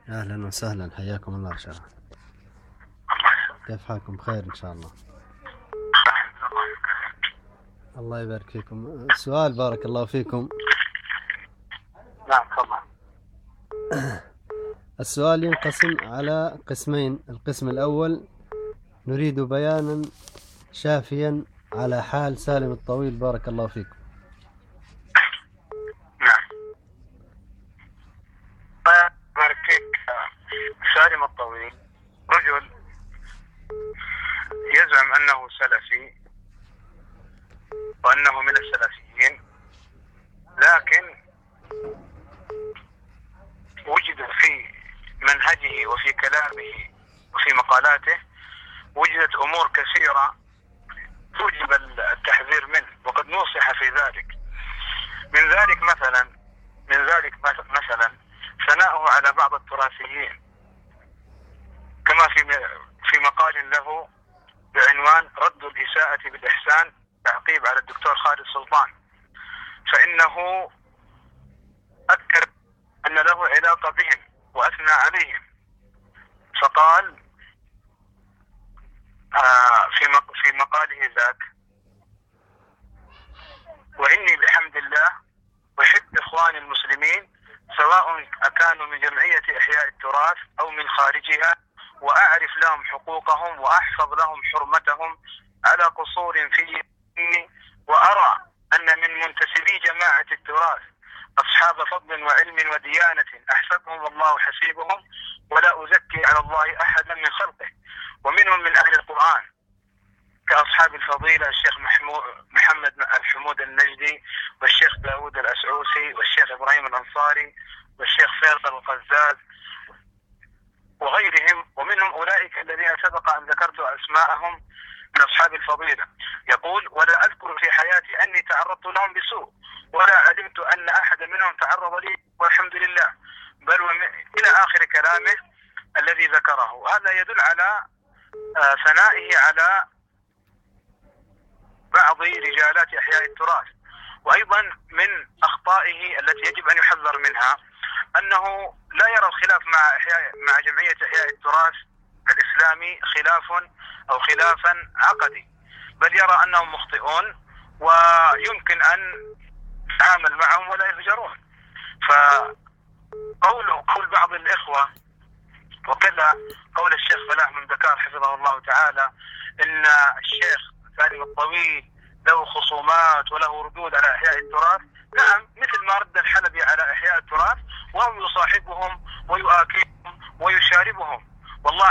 أهلا وسهلا، حياكم الله. إن شاء الله كيف حالكم؟ بخير إن شاء الله. الله يبارك فيكم. السؤال بارك الله فيكم. نعم تفضل. السؤال ينقسم على قسمين. القسم الأول نريد بيانا شافيا على حال سالم الطويل بارك الله فيكم. نعم بارك فيك. سالم الطويل رجل يزعم أنه سلفي وأنه من السلفيين، لكن وجد في منهجه وفي كلامه وفي مقالاته وجدت أمور كثيرة توجب التحذير منه، وقد نصح في ذلك. من ذلك مثلا ثناؤه على بعض التراثيين، كما في مقال له بعنوان رد الإساءة بالإحسان، تعقيب على الدكتور خالد سلطان، فإنه أذكر أن له علاقة بهم وأثنى عليهم، فقال في مقاله ذاك: وإني بحمد الله أحب إخواني المسلمين سواء أكانوا من جمعية إحياء التراث أو من خارجها، وأعرف لهم حقوقهم وأحفظ لهم حرمتهم على قصور في ديني، وأرى أن من منتسبي جماعة التراث أصحاب فضل وعلم وديانة أحسبهم الله حسيبهم، ولا أزكي على الله أحدا من خلقه، ومنهم من أهل القرآن كأصحاب الفضيلة الشيخ محمد الحمود النجدي، والشيخ داود الأسعوسي، والشيخ إبراهيم الأنصاري، والشيخ فيصل القزاز وغيرهم، ومنهم أولئك الذين سبق أن ذكرت أسماءهم من أصحاب الفضيلة. يقول: ولا أذكر في حياتي أني تعرضت لهم بسوء، ولا علمت أن أحد منهم تعرض لي، والحمد لله، بل إلى آخر كلامه الذي ذكره. هذا يدل على ثنائه على بعض رجالات إحياء التراث. وأيضا من أخطائه التي يجب أن يحذر منها أنه لا يرى الخلاف مع جمعية إحياء التراث الإسلامي خلافا عقدي، بل يرى أنهم مخطئون ويمكن أن يتعامل معهم ولا يفجرون. فقول بعض الإخوة وكذا قول الشيخ فلاح من دكار حفظه الله تعالى إن الشيخ سالم الطويل له خصومات وله ردود على إحياء التراث، نعم، مثل ما رد الحلبي على إحياء التراث وهم يصاحبهم ويؤاكلهم ويشاربهم. والله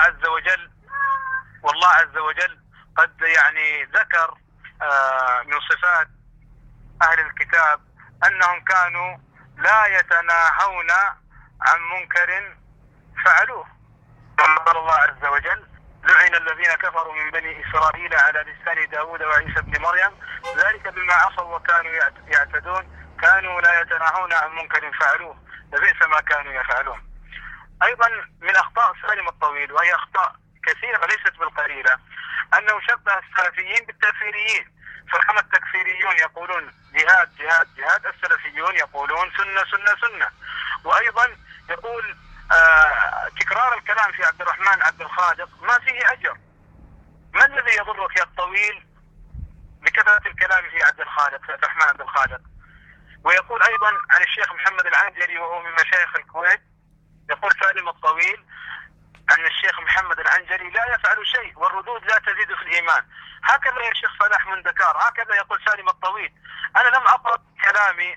عز وجل قد ذكر من صفات أهل الكتاب أنهم كانوا لا يتناهون عن منكر فعلوه. قال الله عز وجل: لعن الذين كفروا من بني إسرائيل على لسان داود وعيسى بن مريم ذلك بما عصوا وكانوا يعتدون كانوا لا يتناهون عن منكر فعلوه لبئس ما كانوا يفعلون. أيضا من أخطاء سالم الطويل، وهي أخطاء كثيرة ليست بالقليلة، أنه شبه السلفيين بالتكفيريين، فكما التكفيريون يقولون جهاد جهاد جهاد، السلفيون يقولون سنة سنة سنة. وأيضا يقول تكرار الكلام في عبد الرحمن عبد الخالق ما فيه أجر. ما الذي يضرك يا الطويل بكثرة الكلام في عبد الرحمن عبد الخالق؟ ويقول أيضا عن الشيخ محمد العنجري وهو من مشايخ الكويت، يقول سالم الطويل أن الشيخ محمد العنجري لا يفعل شيء والردود لا تزيد في الإيمان. هكذا يا شيخ فلاح من دكار، هكذا يقول سالم الطويل. أنا لم أقرأ كلامي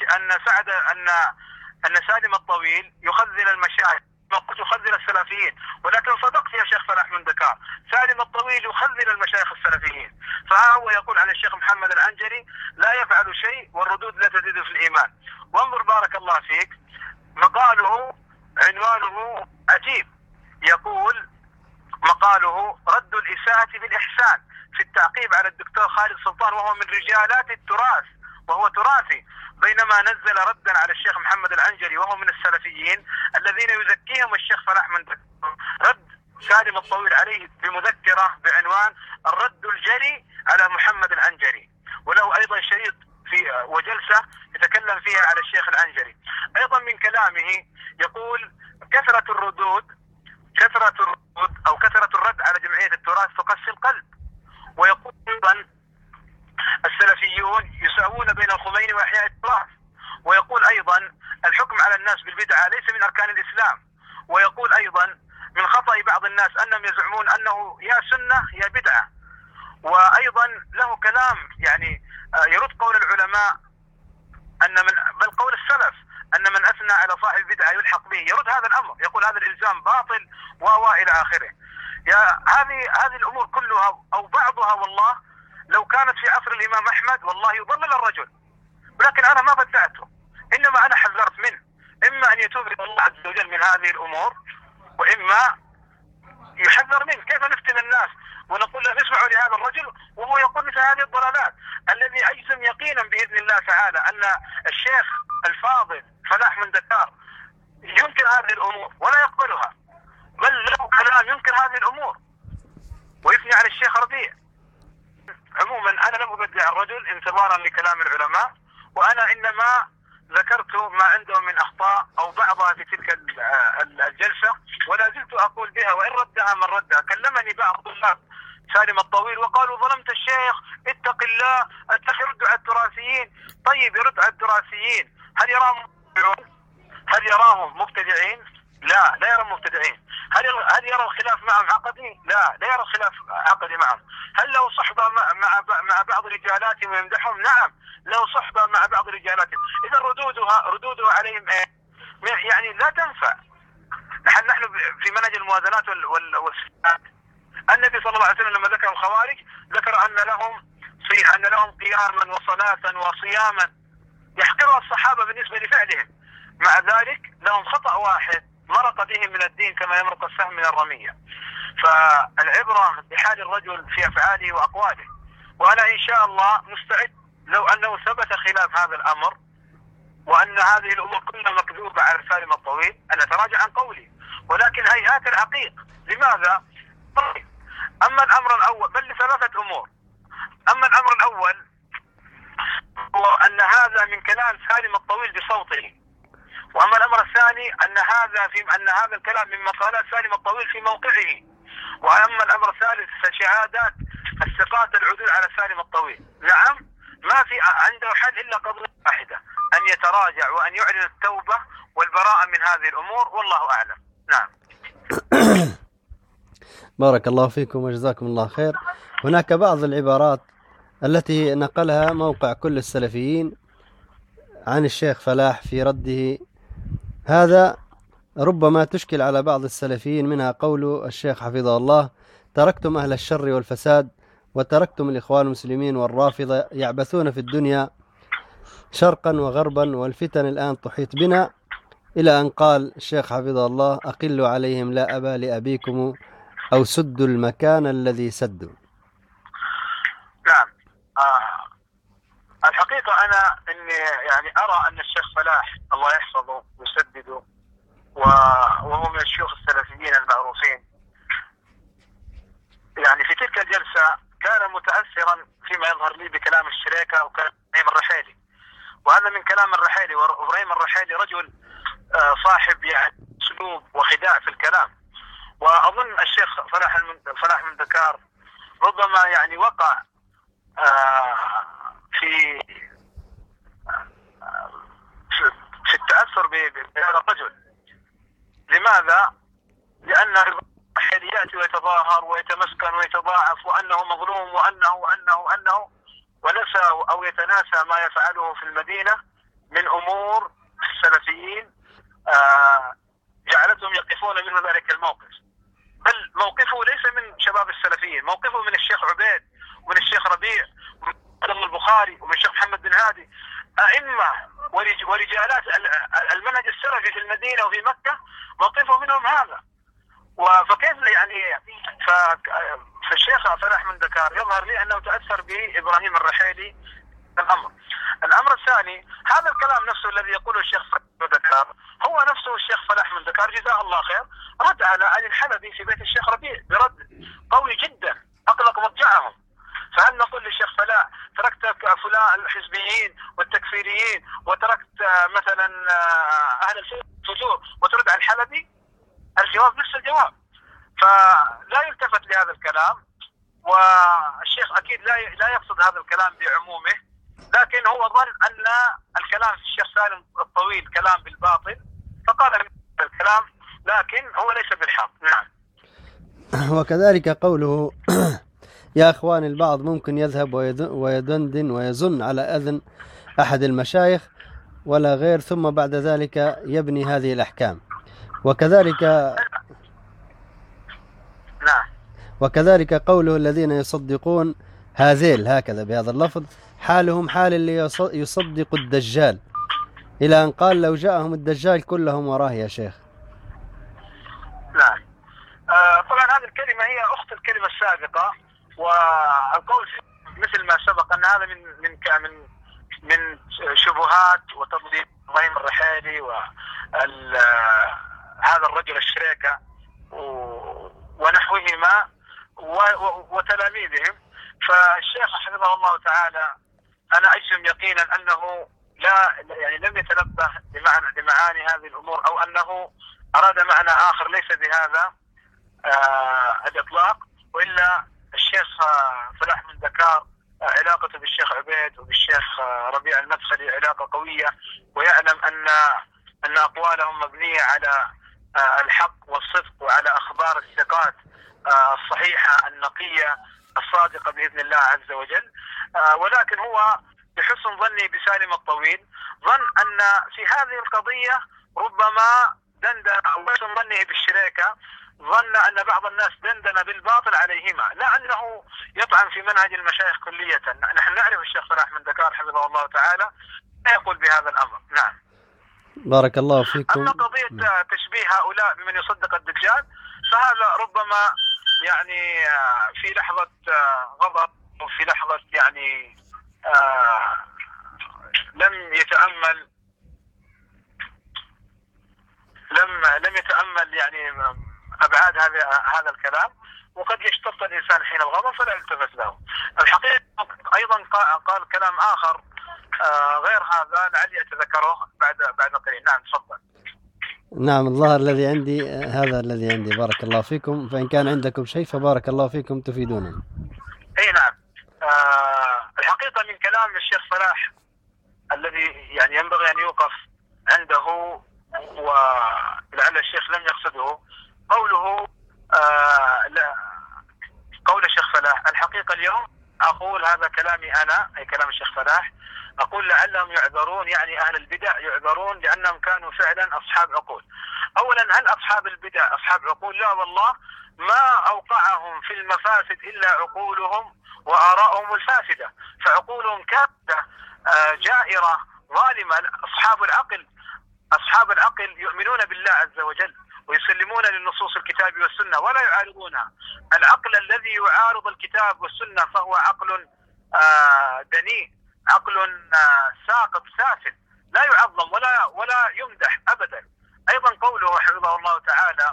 أن سالم الطويل يخذل المشايخ، يخذل السلفيين، ولكن صدقت يا شيخ فلاح من دكار، سالم الطويل يخذل المشايخ السلفيين. فها هو يقول عن الشيخ محمد العنجري لا يفعل شيء والردود لا تزيد في الإيمان. وانظر بارك الله فيك مقاله عنوانه عجيب، يقول مقاله رد الإساءة بالإحسان في التعقيب على الدكتور خالد سلطان وهو من رجالات التراث وهو تراثي، بينما نزل ردا على الشيخ محمد العنجري وهو من السلفيين الذين يزكيهم الشيخ فلاح من دكار. رد سالم الطويل عليه بمذكرة بعنوان الرد الجري على محمد العنجري، وله أيضا شريط في وجلسة يتكلم فيها على الشيخ العنجري. أيضا من كلامه يقول كثرة الردود أو كثرة الرد على جمعية التراث تقسي القلب. ويقول أيضا السلفيون يساوون بين الخميني وإحياء التراث. ويقول أيضا الحكم على الناس بالبدعة ليس من أركان الإسلام. ويقول أيضا من خطأ بعض الناس أنهم يزعمون أنه يا سنة يا بدعة. وأيضا له كلام يعني يرد قول العلماء بل قول السلف أن من أثنى على صاحب بدعة يلحق به، يرد هذا الأمر، يقول هذا الإلزام باطل إلى آخره. هذه الأمور كلها أو بعضها والله لو كانت في عصر الإمام أحمد والله يضلل الرجل، ولكن أنا ما بدعته، إنما أنا حذرت منه، إما أن يتوب إلى الله عز وجل من هذه الأمور وإما يحذر منه. كيف نفتن الناس ونقول لهم اسمعوا لهذا الرجل وهو يقول مثل هذه الضلالات، الذي أجزم يقينا بإذن الله تعالى أن الشيخ الفاضل فلاح من دكار ينكر هذه الأمور ولا يقبلها، بل له كلام ينكر هذه الأمور ويثني على الشيخ ربيع. عموما أنا لم أبدع الرجل انتظارا لكلام العلماء، وأنا إنما ذكرت ما عندهم من أخطاء أو بعضها في تلك الجلسة، ولا زلت أقول بها وإن ردها من ردها. كلمني بعض الطلاب سالم الطويل وقالوا ظلمت الشيخ، اتق الله، أنت يرد على التراثيين. طيب يرد على التراثيين، هل يراهم مبتدعين؟ لا يرى مبتدعين. هل يرى الخلاف معهم عقدي؟ لا يرى الخلاف عقدي معهم. هل له صحبة مع بعض رجالاتهم ويمدحهم؟ نعم له صحبة مع بعض رجالاتهم. إذا ردودها عليهم يعني لا تنفع. نحن في منهج الموازنات والصفات. النبي صلى الله عليه وسلم لما ذكر الخوارج ذكر أن لهم قياما وصلاة وصياما يحقرها الصحابة بالنسبة لفعلهم، مع ذلك لهم خطأ واحد مرق بهم من الدين كما يمرق السهم من الرمية. فالعبرة بحال الرجل في أفعاله وأقواله. وأنا إن شاء الله مستعد لو أنه ثبت خلاف هذا الأمر وأن هذه الأمور كلها مكذوبة على سالم الطويل أن أتراجع عن قولي، ولكن هيهات العقيق. لماذا؟ أما الأمر الأول بل لثلاثة أمور. أما الأمر الأول هو أن هذا من كلام سالم الطويل بصوته، وأما الأمر الثاني أن هذا الكلام من مقالات سالم الطويل في موقعه، وأما الأمر الثالث فشهادات الثقات العدول على سالم الطويل. نعم ما في عنده حل إلا قضية واحدة، أن يتراجع وأن يعلن التوبة والبراءة من هذه الأمور، والله أعلم. نعم. بارك الله فيكم وجزاكم الله خير. هناك بعض العبارات التي نقلها موقع كل السلفيين عن الشيخ فلاح في رده، هذا ربما تشكل على بعض السلفيين، منها قول الشيخ حفظه الله: تركتم أهل الشر والفساد وتركتم الإخوان المسلمين والرافضة يعبثون في الدنيا شرقا وغربا والفتن الآن تحيط بنا، إلى أن قال الشيخ حفظه الله: أقلوا عليهم لا أبا لأبيكم أو سدوا المكان الذي سدوا. نعم. الحقيقة أنا إني يعني أرى أن الشيخ فلاح الله يحفظه ويسدده وهو من الشيوخ السلفيين المعروفين، يعني في تلك الجلسة كان متأثرا فيما يظهر لي بكلام الشريكة وكلام إبراهيم الرحيلي، وهذا من كلام الرحيلي. وإبراهيم الرحيلي رجل صاحب يعني أسلوب وخداع في الكلام، وأظن الشيخ فلاح من دكار ربما يعني وقع في التأثر بهذا الرجل. لماذا؟ لأن الرحيلي يأتي ويتظاهر ويتمسكن ويتضاعف وأنه مظلوم وأنه ونسى أو يتناسى ما يفعله في المدينة من أمور السلفيين جعلتهم يقفون منه ذلك الموقف. بل موقفه ليس من شباب السلفيين، موقفه من الشيخ عبيد ومن الشيخ ربيع ومن البخاري ومن الشيخ محمد بن هادي، أئمة ورجالات المنهج السلفي في المدينة وفي مكة، موقفه منهم هذا. فكيف يعني فالشيخ فلاح من دكار يظهر لي أنه تأثر بإبراهيم الرحيلي. الأمر الثاني، هذا الكلام نفسه الذي يقوله الشيخ فلاح من دكار هو نفسه الشيخ فلاح من دكار جزاه الله خير رد على علي الحلبي في بيت الشيخ ربيع برد قوي جدا أقلق مضجعهم. فهل نقول للشيخ تركت فلان الحزبيين والتكفيريين وتركت مثلا أهل الفجور وترد على الحلبي؟ الجواب نفس الجواب. فلا يلتفت لهذا الكلام، والشيخ أكيد لا يقصد هذا الكلام بعمومه، لكن هو ظن أن الكلام في الشيخ سالم الطويل كلام بالباطل فقال الكلام، لكن هو ليس بالحق. نعم. وكذلك قوله يا أخوان، البعض ممكن يذهب ويدندن ويزن على أذن أحد المشايخ ولا غير، ثم بعد ذلك يبني هذه الأحكام. وكذلك قوله الذين يصدقون هذيل، هكذا بهذا اللفظ، حالهم حال اللي يصدق الدجال، إلى أن قال لو جاءهم الدجال كلهم وراه يا شيخ. نعم. طبعا هذه الكلمة هي أخت الكلمة السابقة، والقول مثل ما سبق أن هذا من شبهات وتضليل إبراهيم الرحيلي وهذا الرجل الشريكة ونحوهما وتلاميذهم. فالشيخ حفظه الله تعالى أنا أجزم يقينا أنه لم يتنبه لمعاني هذه الأمور، أو أنه أراد معنى آخر ليس بهذا الإطلاق. وإلا الشيخ فلاح من دكار علاقته بالشيخ عبيد وبالشيخ ربيع المدخلي علاقة قوية، ويعلم أن أقوالهم مبنية على الحق والصدق وعلى أخبار الثقات الصحيحة النقية الصادقة بإذن الله عز وجل. ولكن هو بحسن ظني بسالم الطويل ظن أن في هذه القضية ربما دندن، أو بحسن ظنه بالشريكة ظن أن بعض الناس دندن بالباطل عليهما، لا أنه يطعن في منهج المشايخ كلية. نحن نعرف الشيخ فلاح من دكار حفظه الله تعالى لا يقول بهذا الأمر. نعم. بارك الله فيكم. أما قضية تشبيه هؤلاء بمن يصدق الدجال فهذا ربما يعني في لحظة غضب وفي لحظة يعني لم يتأمل يعني أبعاد هذا الكلام، وقد يشتط الإنسان حين الغضب فلا يلتفت له. الحقيقة أيضا قال كلام آخر غير هذا لعلي أتذكره بعد قليل. نعم تفضل. نعم، الظاهر الذي عندي هذا الذي عندي. بارك الله فيكم، فإن كان عندكم شيء فبارك الله فيكم تفيدونا. أي نعم. الحقيقة من كلام الشيخ فلاح الذي يعني ينبغي أن يوقف عنده، ولعل الشيخ لم يقصده، قول الشيخ فلاح. الحقيقة اليوم أقول هذا كلامي أنا، أي كلام الشيخ فلاح، أقول لعلهم يعذرون، يعني أهل البدع يعذرون لأنهم كانوا فعلا أصحاب عقول. أولا، هل أصحاب البدع أصحاب عقول؟ لا والله، ما أوقعهم في المفاسد إلا عقولهم وآراءهم الفاسدة، فعقولهم كافة جائرة ظالمة. أصحاب العقل يؤمنون بالله عز وجل ويسلمون للنصوص الكتاب والسنة ولا يعارضونها. العقل الذي يعارض الكتاب والسنة فهو عقل دنيء، عقل ساقط سافل، لا يعظم ولا يمدح أبدا. أيضا قوله حفظه الله تعالى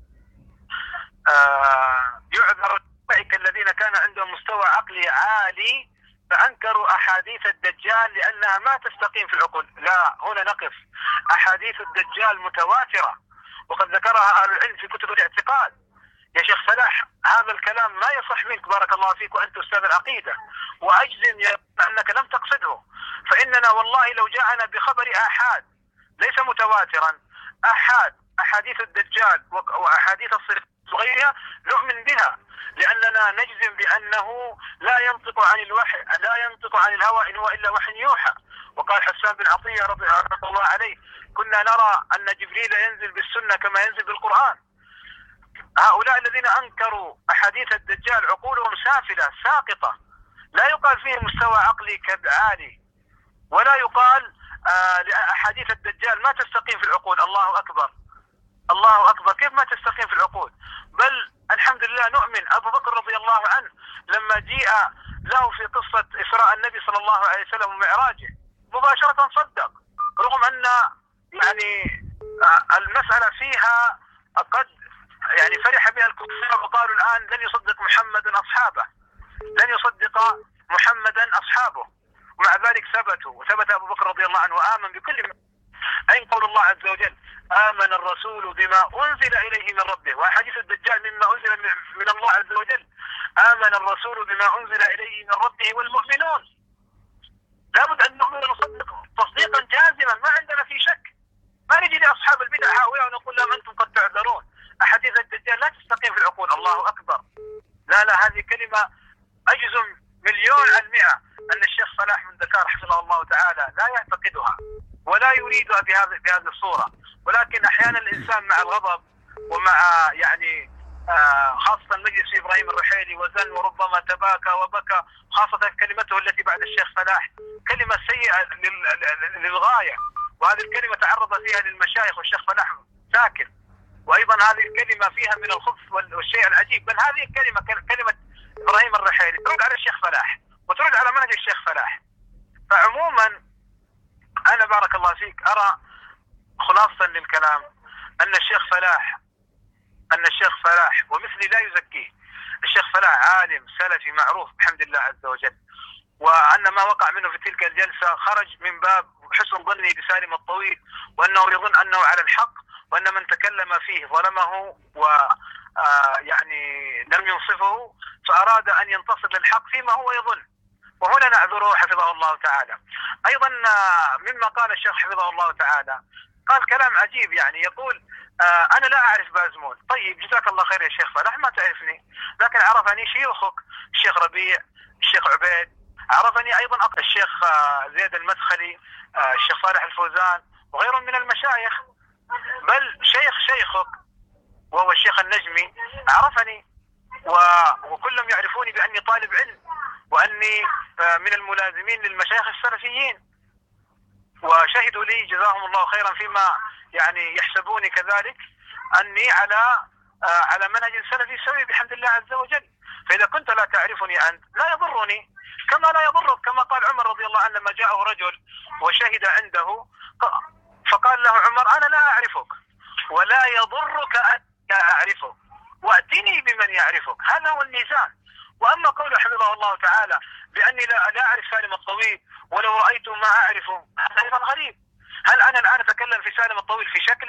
يعذر أولئك الذين كان عندهم مستوى عقلي عالي فأنكروا أحاديث الدجال لأنها ما تستقيم في العقول. لا، هنا نقف. أحاديث الدجال متواترة وقد ذكرها أهل العلم في كتب الاعتقاد. يا شيخ فلاح، هذا الكلام ما يصح منك بارك الله فيك، وأنت أستاذ العقيدة، وأجزم أنك لم تقصده. فإننا والله لو جاءنا بخبر آحاد ليس متواترا، أحاديث الدجال وأحاديث الصدق وغيرها نؤمن بها، لأننا نجزم بأنه لا ينطق عن الهوى إن هو إلا وحي يوحى. وقال حسان بن عطية رضي الله عليه: كنا نرى أن جبريل ينزل بالسنة كما ينزل بالقرآن. هؤلاء الذين أنكروا أحاديث الدجال عقولهم سافلة ساقطة، لا يقال فيه مستوى عقلي عالي، ولا يقال لأحاديث الدجال ما تستقيم في العقول. الله أكبر الله أكبر، كيف ما تستقيم في العقول؟ بل الحمد لله نؤمن. أبو بكر رضي الله عنه لما جيء له في قصة إسراء النبي صلى الله عليه وسلم ومعراجه مباشرة صدق، رغم أن يعني المسألة فيها قد يعني فرح بها الكفار وقالوا الآن لن يصدق محمد أصحابه، لن يصدق محمدا أصحابه، ومع ذلك ثبتوا، وثبت أبو بكر رضي الله عنه وآمن بكل ما. أين قول الله عز وجل آمن الرسول بما أنزل إليه من ربه، وحديث الدجال مما أنزل من الله عز وجل. آمن الرسول بما أنزل إليه من ربه والمؤمنون. لابد أن نؤمن ونصدق تصديقا جازما، ما عندنا في شك. ما نجي لأصحاب البدع هؤلاء ونقول لهم أنتم قد تعذرون، أحاديث الدجال لا تستقيم في العقول. الله أكبر. لا هذه كلمة أجزم 1,000,000% أن الشيخ صلاح من ذكار حفظه الله تعالى لا يعتقدها ولا يريدها بهذه الصورة. ولكن أحيانا الإنسان مع الغضب ومع يعني خاصة مجلس إبراهيم الرحيلي وزن وربما تباكى وبكى، خاصة كلمته التي بعد الشيخ صلاح كلمة سيئة للغاية، وهذه الكلمة تعرض فيها للمشايخ والشيخ صلاح ساكن. وأيضا هذه الكلمة فيها من الخبث والشيء العجيب، بل هذه الكلمة كلمة إبراهيم الرحيلي ترد على الشيخ صلاح وترد على منهج الشيخ صلاح. فعموما أنا بارك الله فيك أرى خلاصة للكلام أن الشيخ صلاح ومثلي لا يزكيه. الشيخ صلاح عالم سلفي معروف بحمد الله عز وجل، وأن ما وقع منه في تلك الجلسة خرج من باب حسن ظني بسالم الطويل، وأنه يظن أنه على الحق، وأن من تكلم فيه ظلمه ويعني لم ينصفه، فأراد أن ينتصر للحق فيما هو يظن، وهنا نعذره حفظه الله تعالى. أيضا مما قال الشيخ حفظه الله تعالى قال كلام عجيب، يعني يقول أنا لا أعرف بازمول. طيب جزاك الله خير يا شيخ صلاح، ما تعرفني، لكن عرفني شيوخك الشيخ ربيع، الشيخ عبيد، عرفني أيضا الشيخ زيد المدخلي، الشيخ صالح الفوزان وغيرهم من المشايخ، بل شيخك وهو الشيخ النجمي عرفني، وكلهم يعرفوني بأني طالب علم وأني من الملازمين للمشايخ السلفيين، وشهدوا لي جزاهم الله خيرا فيما يعني يحسبوني كذلك أني على منهج سلفي سوي بحمد الله عز وجل. فإذا كنت لا تعرفني أنت لا يضرني كما لا يضرك، كما قال عمر رضي الله عنه لما جاءه رجل وشهد عنده فقال له عمر أنا لا أعرفك ولا يضرك أن لا أعرفك، وأتني بمن يعرفك. هذا هو الميزان. وأما قوله حفظه الله تعالى بأني لا أعرف سالم الطويل ولو رأيت ما أعرفه، هذا أيضا غريب. هل أنا الآن أتكلم في سالم الطويل في شكل